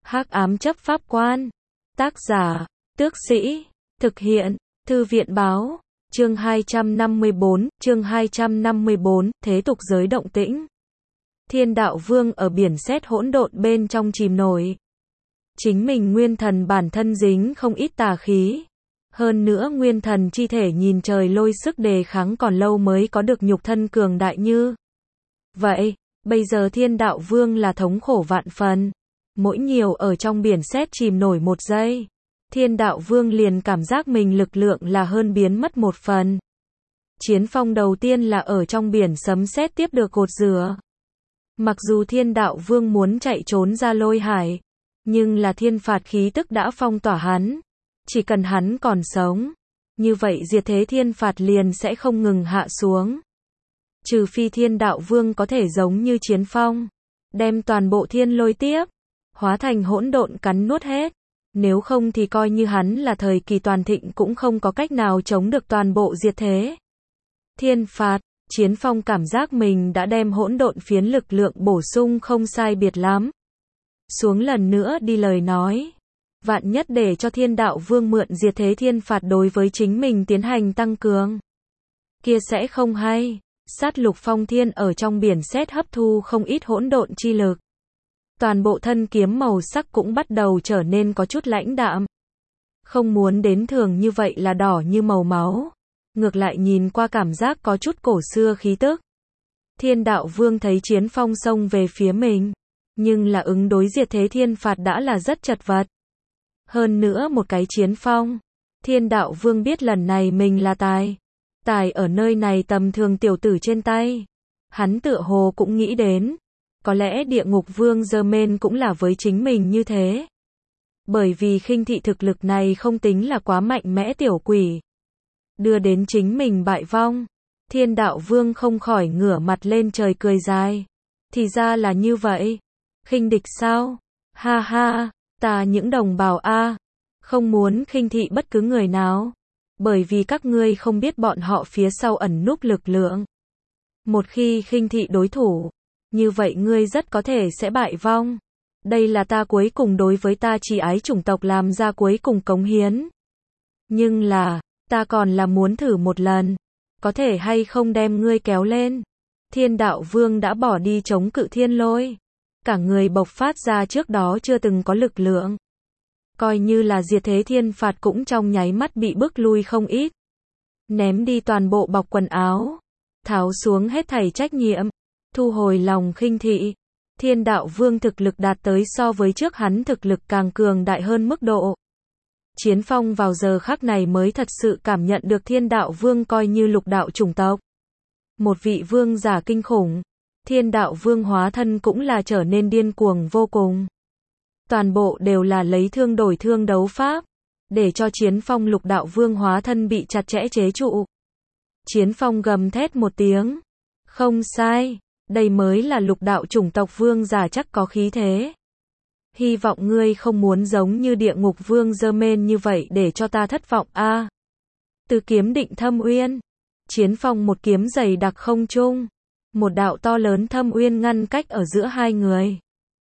Hắc ám chấp pháp quan. Tác giả, Tước Sĩ. Thực hiện, Thư viện báo. Chương 254, thế tục giới động tĩnh. Thiên đạo vương ở biển sét hỗn độn bên trong chìm nổi. Chính mình nguyên thần bản thân dính không ít tà khí. Hơn nữa nguyên thần chi thể nhìn trời lôi sức đề kháng còn lâu mới có được nhục thân cường đại như vậy. Bây giờ thiên đạo vương là thống khổ vạn phần. Mỗi nhiều ở trong biển sét chìm nổi một giây, thiên đạo vương liền cảm giác mình lực lượng là hơn biến mất một phần. Chiến phong đầu tiên là ở trong biển sấm sét tiếp được cột rửa. Mặc dù thiên đạo vương muốn chạy trốn ra lôi hải, nhưng là thiên phạt khí tức đã phong tỏa hắn. Chỉ cần hắn còn sống, như vậy diệt thế thiên phạt liền sẽ không ngừng hạ xuống. Trừ phi thiên đạo vương có thể giống như chiến phong, đem toàn bộ thiên lôi tiếp, hóa thành hỗn độn cắn nuốt hết. Nếu không thì coi như hắn là thời kỳ toàn thịnh cũng không có cách nào chống được toàn bộ diệt thế thiên phạt. Chiến phong cảm giác mình đã đem hỗn độn phiến lực lượng bổ sung không sai biệt lắm. Xuống lần nữa đi lời nói. Vạn nhất để cho thiên đạo vương mượn diệt thế thiên phạt đối với chính mình tiến hành tăng cường, kia sẽ không hay. Sát lục phong thiên ở trong biển sét hấp thu không ít hỗn độn chi lực. Toàn bộ thân kiếm màu sắc cũng bắt đầu trở nên có chút lãnh đạm. Không muốn đến thường như vậy là đỏ như màu máu. Ngược lại nhìn qua cảm giác có chút cổ xưa khí tức. Thiên đạo vương thấy chiến phong xông về phía mình. Nhưng là ứng đối diệt thế thiên phạt đã là rất chật vật. Hơn nữa một cái chiến phong. Thiên đạo vương biết lần này mình là tài ở nơi này tầm thường tiểu tử trên tay. Hắn tựa hồ cũng nghĩ đến. Có lẽ địa ngục vương Giơ-men cũng là với chính mình như thế. Bởi vì khinh thị thực lực này không tính là quá mạnh mẽ tiểu quỷ. Đưa đến chính mình bại vong. Thiên đạo vương không khỏi ngửa mặt lên trời cười dài. Thì ra là như vậy. Khinh địch sao? Ha ha, ta những đồng bào a, không muốn khinh thị bất cứ người nào. Bởi vì các ngươi không biết bọn họ phía sau ẩn núp lực lượng. Một khi khinh thị đối thủ, như vậy ngươi rất có thể sẽ bại vong. Đây là ta cuối cùng đối với ta chỉ ái chủng tộc làm ra cuối cùng cống hiến. Nhưng là, ta còn là muốn thử một lần. Có thể hay không đem ngươi kéo lên. Thiên đạo vương đã bỏ đi chống cự thiên lôi. Cả người bộc phát ra trước đó chưa từng có lực lượng. Coi như là diệt thế thiên phạt cũng trong nháy mắt bị bức lui không ít. Ném đi toàn bộ bọc quần áo. Tháo xuống hết thảy trách nhiệm. Thu hồi lòng khinh thị. Thiên đạo vương thực lực đạt tới so với trước hắn thực lực càng cường đại hơn mức độ. Chiến phong vào giờ khắc này mới thật sự cảm nhận được thiên đạo vương coi như lục đạo chủng tộc. Một vị vương giả kinh khủng. Thiên đạo vương hóa thân cũng là trở nên điên cuồng vô cùng. Toàn bộ đều là lấy thương đổi thương đấu pháp. Để cho chiến phong lục đạo vương hóa thân bị chặt chẽ chế trụ. Chiến phong gầm thét một tiếng. Không sai. Đây mới là lục đạo chủng tộc vương giả chắc có khí thế. Hy vọng ngươi không muốn giống như địa ngục vương Giơ-men như vậy để cho ta thất vọng a. Từ kiếm định thâm uyên. Chiến phong một kiếm dày đặc không trung. Một đạo to lớn thâm uyên ngăn cách ở giữa hai người.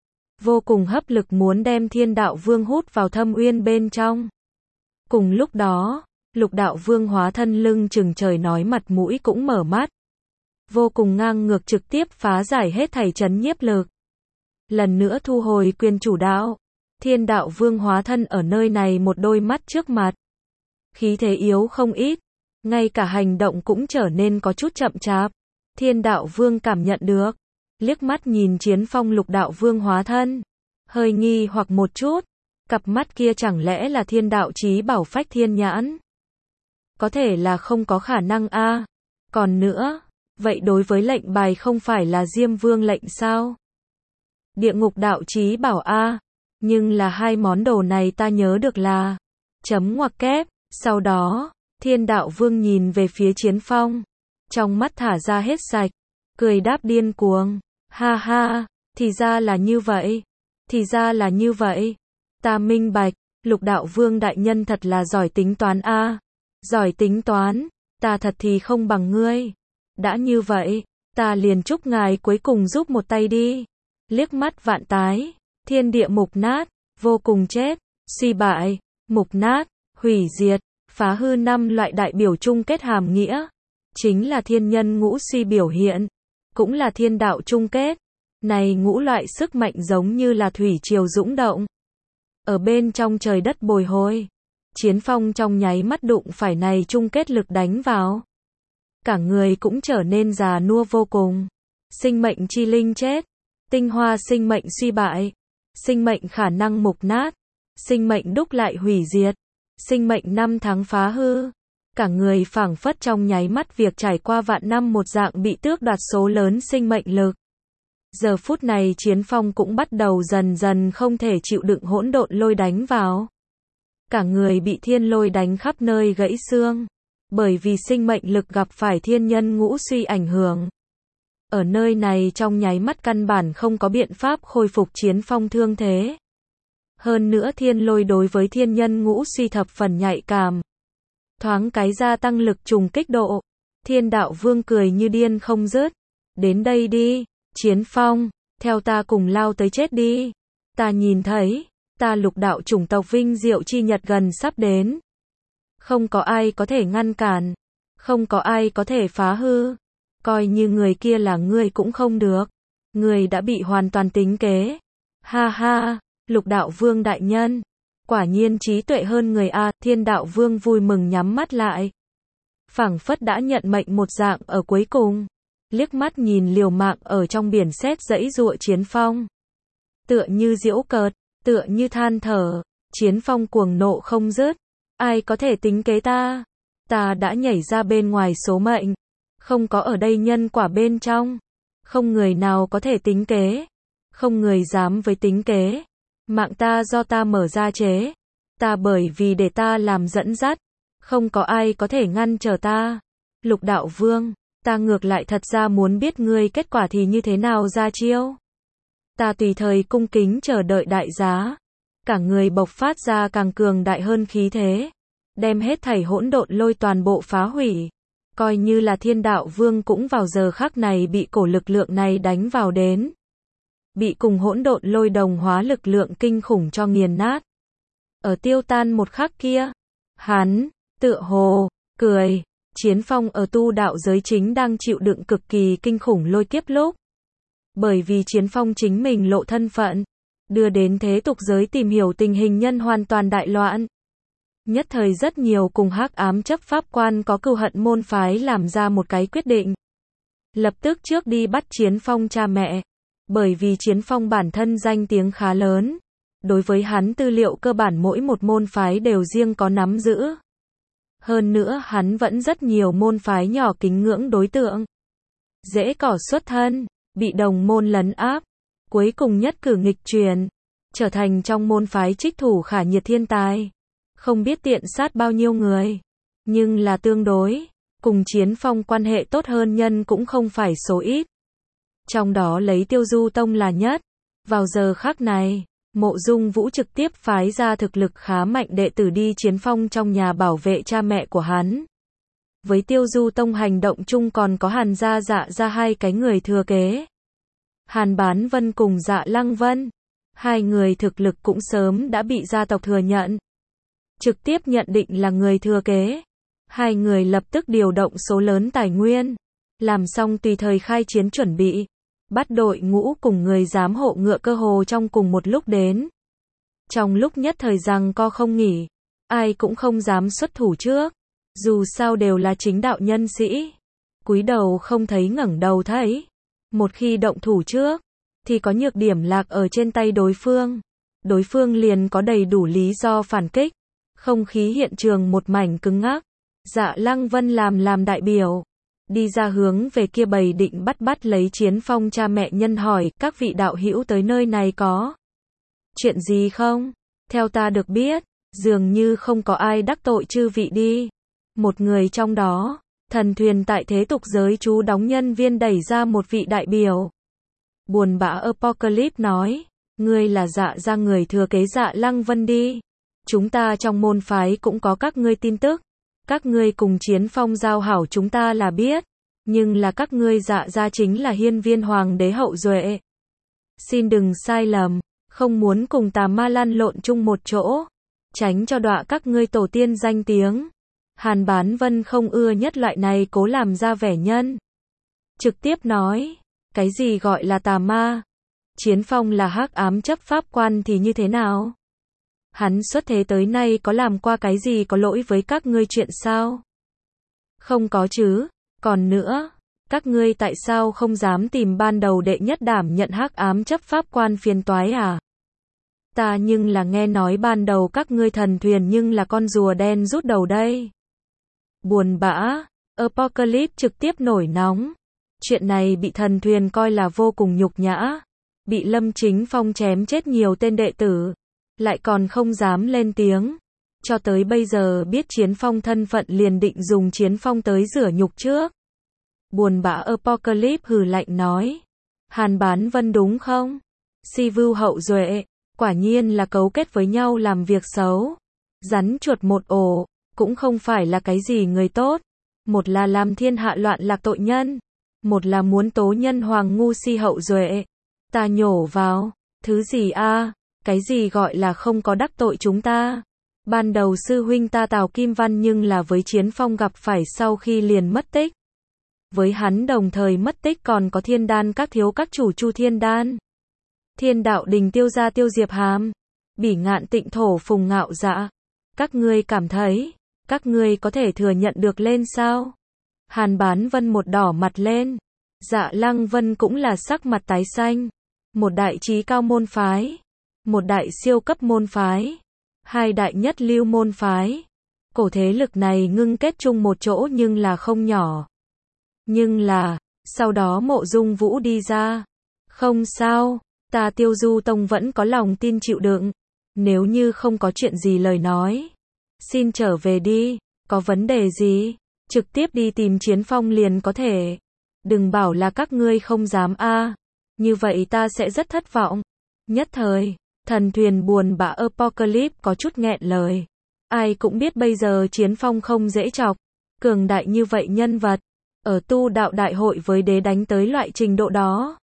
Vô cùng hấp lực muốn đem thiên đạo vương hút vào thâm uyên bên trong. Cùng lúc đó, lục đạo vương hóa thân lưng chừng trời nói mặt mũi cũng mở mắt. Vô cùng ngang ngược trực tiếp phá giải hết thảy trấn nhiếp lực. Lần nữa thu hồi quyền chủ đạo. Thiên đạo vương hóa thân ở nơi này một đôi mắt trước mặt. Khí thế yếu không ít. Ngay cả hành động cũng trở nên có chút chậm chạp. Thiên đạo vương cảm nhận được. Liếc mắt nhìn chiến phong lục đạo vương hóa thân. Hơi nghi hoặc một chút. Cặp mắt kia chẳng lẽ là thiên đạo chí bảo phách thiên nhãn? Có thể là không có khả năng a. Còn nữa, vậy đối với lệnh bài không phải là Diêm Vương lệnh sao? Địa ngục đạo chí bảo a. Nhưng là hai món đồ này ta nhớ được là chấm ngoặc kép. Sau đó, thiên đạo vương nhìn về phía chiến phong. Trong mắt thả ra hết sạch. Cười đáp điên cuồng. Ha ha, thì ra là như vậy. Thì ra là như vậy. Ta minh bạch, lục đạo vương đại nhân thật là giỏi tính toán a. Giỏi tính toán, ta thật thì không bằng ngươi. Đã như vậy, ta liền chúc ngài cuối cùng giúp một tay đi. Liếc mắt vạn tái, thiên địa mục nát, vô cùng chết, suy bại, mục nát, hủy diệt, phá hư, 5 loại đại biểu chung kết hàm nghĩa. Chính là thiên nhân ngũ suy biểu hiện, cũng là thiên đạo chung kết. Này ngũ loại sức mạnh giống như là thủy triều dũng động. Ở bên trong trời đất bồi hồi. Chiến Phong trong nháy mắt đụng phải này chung kết lực đánh vào. Cả người cũng trở nên già nua vô cùng. Sinh mệnh chi linh chết. Tinh hoa sinh mệnh suy bại. Sinh mệnh khả năng mục nát. Sinh mệnh đúc lại hủy diệt. Sinh mệnh 5 tháng phá hư. Cả người phảng phất trong nháy mắt việc trải qua vạn năm một dạng bị tước đoạt số lớn sinh mệnh lực. Giờ phút này Chiến Phong cũng bắt đầu dần dần không thể chịu đựng hỗn độn lôi đánh vào. Cả người bị thiên lôi đánh khắp nơi gãy xương. Bởi vì sinh mệnh lực gặp phải thiên nhân ngũ suy ảnh hưởng. Ở nơi này trong nháy mắt căn bản không có biện pháp khôi phục Chiến Phong thương thế. Hơn nữa thiên lôi đối với thiên nhân ngũ suy thập phần nhạy cảm. Thoáng cái gia tăng lực trùng kích độ. Thiên đạo vương cười như điên không dứt. Đến đây đi, Chiến Phong, theo ta cùng lao tới chết đi. Ta nhìn thấy, ta lục đạo chủng tộc vinh diệu chi nhật gần sắp đến. Không có ai có thể ngăn cản. Không có ai có thể phá hư. Coi như người kia là ngươi cũng không được. Ngươi đã bị hoàn toàn tính kế. Ha ha, lục đạo vương đại nhân. Quả nhiên trí tuệ hơn người a. Thiên đạo vương vui mừng nhắm mắt lại. Phảng phất đã nhận mệnh một dạng ở cuối cùng. Liếc mắt nhìn liều mạng ở trong biển sét giãy giụa Chiến Phong. Tựa như giễu cợt, tựa như than thở. Chiến Phong cuồng nộ không dứt. Ai có thể tính kế ta? Ta đã nhảy ra bên ngoài số mệnh. Không có ở đây nhân quả bên trong. Không người nào có thể tính kế. Không người dám với tính kế. Mạng ta do ta mở ra chế. Ta bởi vì để ta làm dẫn dắt. Không có ai có thể ngăn trở ta. Lục đạo vương, ta ngược lại thật ra muốn biết ngươi kết quả thì như thế nào ra chiêu. Ta tùy thời cung kính chờ đợi đại giá. Cả người bộc phát ra càng cường đại hơn khí thế. Đem hết thảy hỗn độn lôi toàn bộ phá hủy. Coi như là thiên đạo vương cũng vào giờ khắc này bị cổ lực lượng này đánh vào đến. Bị cùng hỗn độn lôi đồng hóa lực lượng kinh khủng cho nghiền nát. Ở tiêu tan một khắc kia, hắn, tựa hồ, cười. Chiến Phong ở tu đạo giới chính đang chịu đựng cực kỳ kinh khủng lôi kiếp lúc. Bởi vì Chiến Phong chính mình lộ thân phận, đưa đến thế tục giới tìm hiểu tình hình nhân hoàn toàn đại loạn. Nhất thời rất nhiều cùng hắc ám chấp pháp quan có cừu hận môn phái làm ra một cái quyết định. Lập tức trước đi bắt Chiến Phong cha mẹ. Bởi vì Chiến Phong bản thân danh tiếng khá lớn. Đối với hắn tư liệu cơ bản mỗi một môn phái đều riêng có nắm giữ. Hơn nữa hắn vẫn rất nhiều môn phái nhỏ kính ngưỡng đối tượng. Dễ cỏ xuất thân, bị đồng môn lấn áp. Cuối cùng nhất cử nghịch truyền. Trở thành trong môn phái trích thủ khả nhiệt thiên tài. Không biết tiện sát bao nhiêu người. Nhưng là tương đối. Cùng Chiến Phong quan hệ tốt hơn nhân cũng không phải số ít. Trong đó lấy Tiêu Du Tông là nhất. Vào giờ khắc này, Mộ Dung Vũ trực tiếp phái ra thực lực khá mạnh đệ tử đi Chiến Phong trong nhà bảo vệ cha mẹ của hắn. Với Tiêu Du Tông hành động chung còn có Hàn Gia Dạ ra hai cái người thừa kế. Hàn Bán Vân cùng Dạ Lăng Vân. Hai người thực lực cũng sớm đã bị gia tộc thừa nhận. Trực tiếp nhận định là người thừa kế. Hai người lập tức điều động số lớn tài nguyên. Làm xong tùy thời khai chiến chuẩn bị. Bắt đội ngũ cùng người giám hộ ngựa cơ hồ trong cùng một lúc đến. Trong lúc nhất thời giằng co không nghỉ. Ai cũng không dám xuất thủ trước. Dù sao đều là chính đạo nhân sĩ. Cúi đầu không thấy ngẩng đầu thấy. Một khi động thủ trước, thì có nhược điểm lạc ở trên tay đối phương. Đối phương liền có đầy đủ lý do phản kích. Không khí hiện trường một mảnh cứng ngắc. Dạ Lăng Vân làm đại biểu. Đi ra hướng về kia bầy định bắt lấy Chiến Phong cha mẹ nhân hỏi, các vị đạo hữu tới nơi này có chuyện gì không? Theo ta được biết, dường như không có ai đắc tội chư vị đi. Một người trong đó, thần thuyền tại thế tục giới trú đóng nhân viên đẩy ra một vị đại biểu. Buồn bã Apocalypse nói, ngươi là Dạ ra người thừa kế Dạ Lăng Vân đi. Chúng ta trong môn phái cũng có các ngươi tin tức. Các ngươi cùng Chiến Phong giao hảo chúng ta là biết. Nhưng là các ngươi Dạ ra chính là hiên viên hoàng đế hậu duệ. Xin đừng sai lầm. không muốn cùng tà ma lăn lộn chung một chỗ, tránh cho đọa các ngươi tổ tiên danh tiếng. Hàn Bán Vân không ưa nhất loại này cố làm ra vẻ nhân. Trực tiếp nói, cái gì gọi là tà ma? Chiến Phong là hắc ám chấp pháp quan thì như thế nào? Hắn xuất thế tới nay có làm qua cái gì có lỗi với các ngươi chuyện sao? Không có chứ, còn nữa, các ngươi tại sao không dám tìm ban đầu đệ nhất đảm nhận hắc ám chấp pháp quan phiền toái à? Ta nhưng là nghe nói ban đầu các ngươi thần thuyền nhưng là con rùa đen rút đầu đây. Buồn bã, Apocalypse trực tiếp nổi nóng. Chuyện này bị thần thuyền coi là vô cùng nhục nhã. Bị Lâm Chính Phong chém chết nhiều tên đệ tử. Lại còn không dám lên tiếng. Cho tới bây giờ biết Chiến Phong thân phận liền định dùng Chiến Phong tới rửa nhục trước. Buồn bã Apocalypse hừ lạnh nói. Hàn Bán Vân đúng không? Si Vưu hậu duệ, quả nhiên là cấu kết với nhau làm việc xấu. Rắn chuột một ổ, cũng không phải là cái gì người tốt. Một là làm thiên hạ loạn lạc tội nhân. Một là muốn tố nhân hoàng ngu si hậu duệ. Ta nhổ vào, thứ gì a? Cái gì gọi là không có đắc tội chúng ta? Ban đầu sư huynh ta Tào Kim Văn nhưng là với Chiến Phong gặp phải sau khi liền mất tích. Với hắn đồng thời mất tích còn có Thiên Đan các thiếu các chủ Chu Thiên Đan, Thiên Đạo Đình Tiêu Gia Tiêu Diệp Hàm, Bỉ Ngạn Tịnh Thổ Phùng Ngạo Dạ. Các ngươi cảm thấy, các ngươi có thể thừa nhận được lên sao? Hàn Bán Vân một đỏ mặt lên. Dạ Lăng Vân cũng là sắc mặt tái xanh. Một đại trí cao môn phái, một đại siêu cấp môn phái, hai đại nhất lưu môn phái. Cổ thế lực này ngưng kết chung một chỗ nhưng là không nhỏ. Nhưng là, sau đó Mộ Dung Vũ đi ra. Không sao, ta Tiêu Du Tông vẫn có lòng tin chịu đựng. Nếu như không có chuyện gì lời nói, xin trở về đi, có vấn đề gì, trực tiếp đi tìm Chiến Phong liền có thể. Đừng bảo là các ngươi không dám a, như vậy ta sẽ rất thất vọng. Nhất thời, thần thuyền buồn bã Apocalypse có chút nghẹn lời. Ai cũng biết bây giờ Chiến Phong không dễ chọc, cường đại như vậy nhân vật, ở tu đạo đại hội với đế đánh tới loại trình độ đó.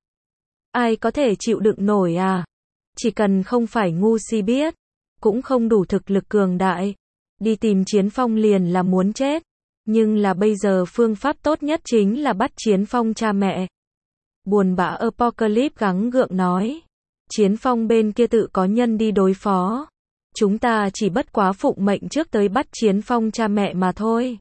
Ai có thể chịu đựng nổi à? Chỉ cần không phải ngu si biết, cũng không đủ thực lực cường đại. Đi tìm Chiến Phong liền là muốn chết. Nhưng là bây giờ phương pháp tốt nhất chính là bắt Chiến Phong cha mẹ. Buồn bã Apocalypse gắng gượng nói. Chiến Phong bên kia tự có nhân đi đối phó. Chúng ta chỉ bất quá phụng mệnh trước tới bắt Chiến Phong cha mẹ mà thôi.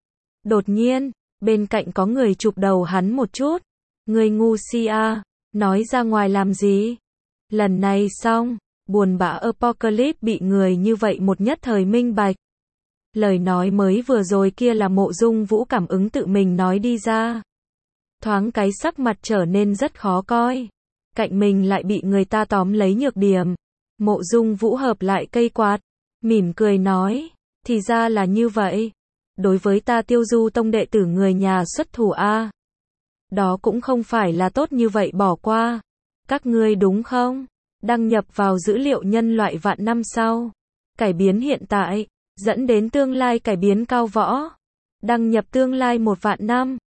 Đột nhiên, bên cạnh có người chụp đầu hắn một chút. Người ngu si à, nói ra ngoài làm gì? Lần này xong, buồn bã Apocalypse bị người như vậy một nhất thời minh bạch. Lời nói mới vừa rồi kia là Mộ Dung Vũ cảm ứng tự mình nói đi ra. Thoáng cái sắc mặt trở nên rất khó coi. Cạnh mình lại bị người ta tóm lấy nhược điểm. Mộ Dung Vũ hợp lại cây quạt, mỉm cười nói, thì ra là như vậy. Đối với ta Tiêu Du Tông đệ tử người nhà xuất thủ a, đó cũng không phải là tốt như vậy bỏ qua. Các ngươi đúng không? Đăng nhập vào dữ liệu nhân loại vạn năm sau. Cải biến hiện tại, dẫn đến tương lai cải biến cao võ. Đăng nhập tương lai 1 vạn năm.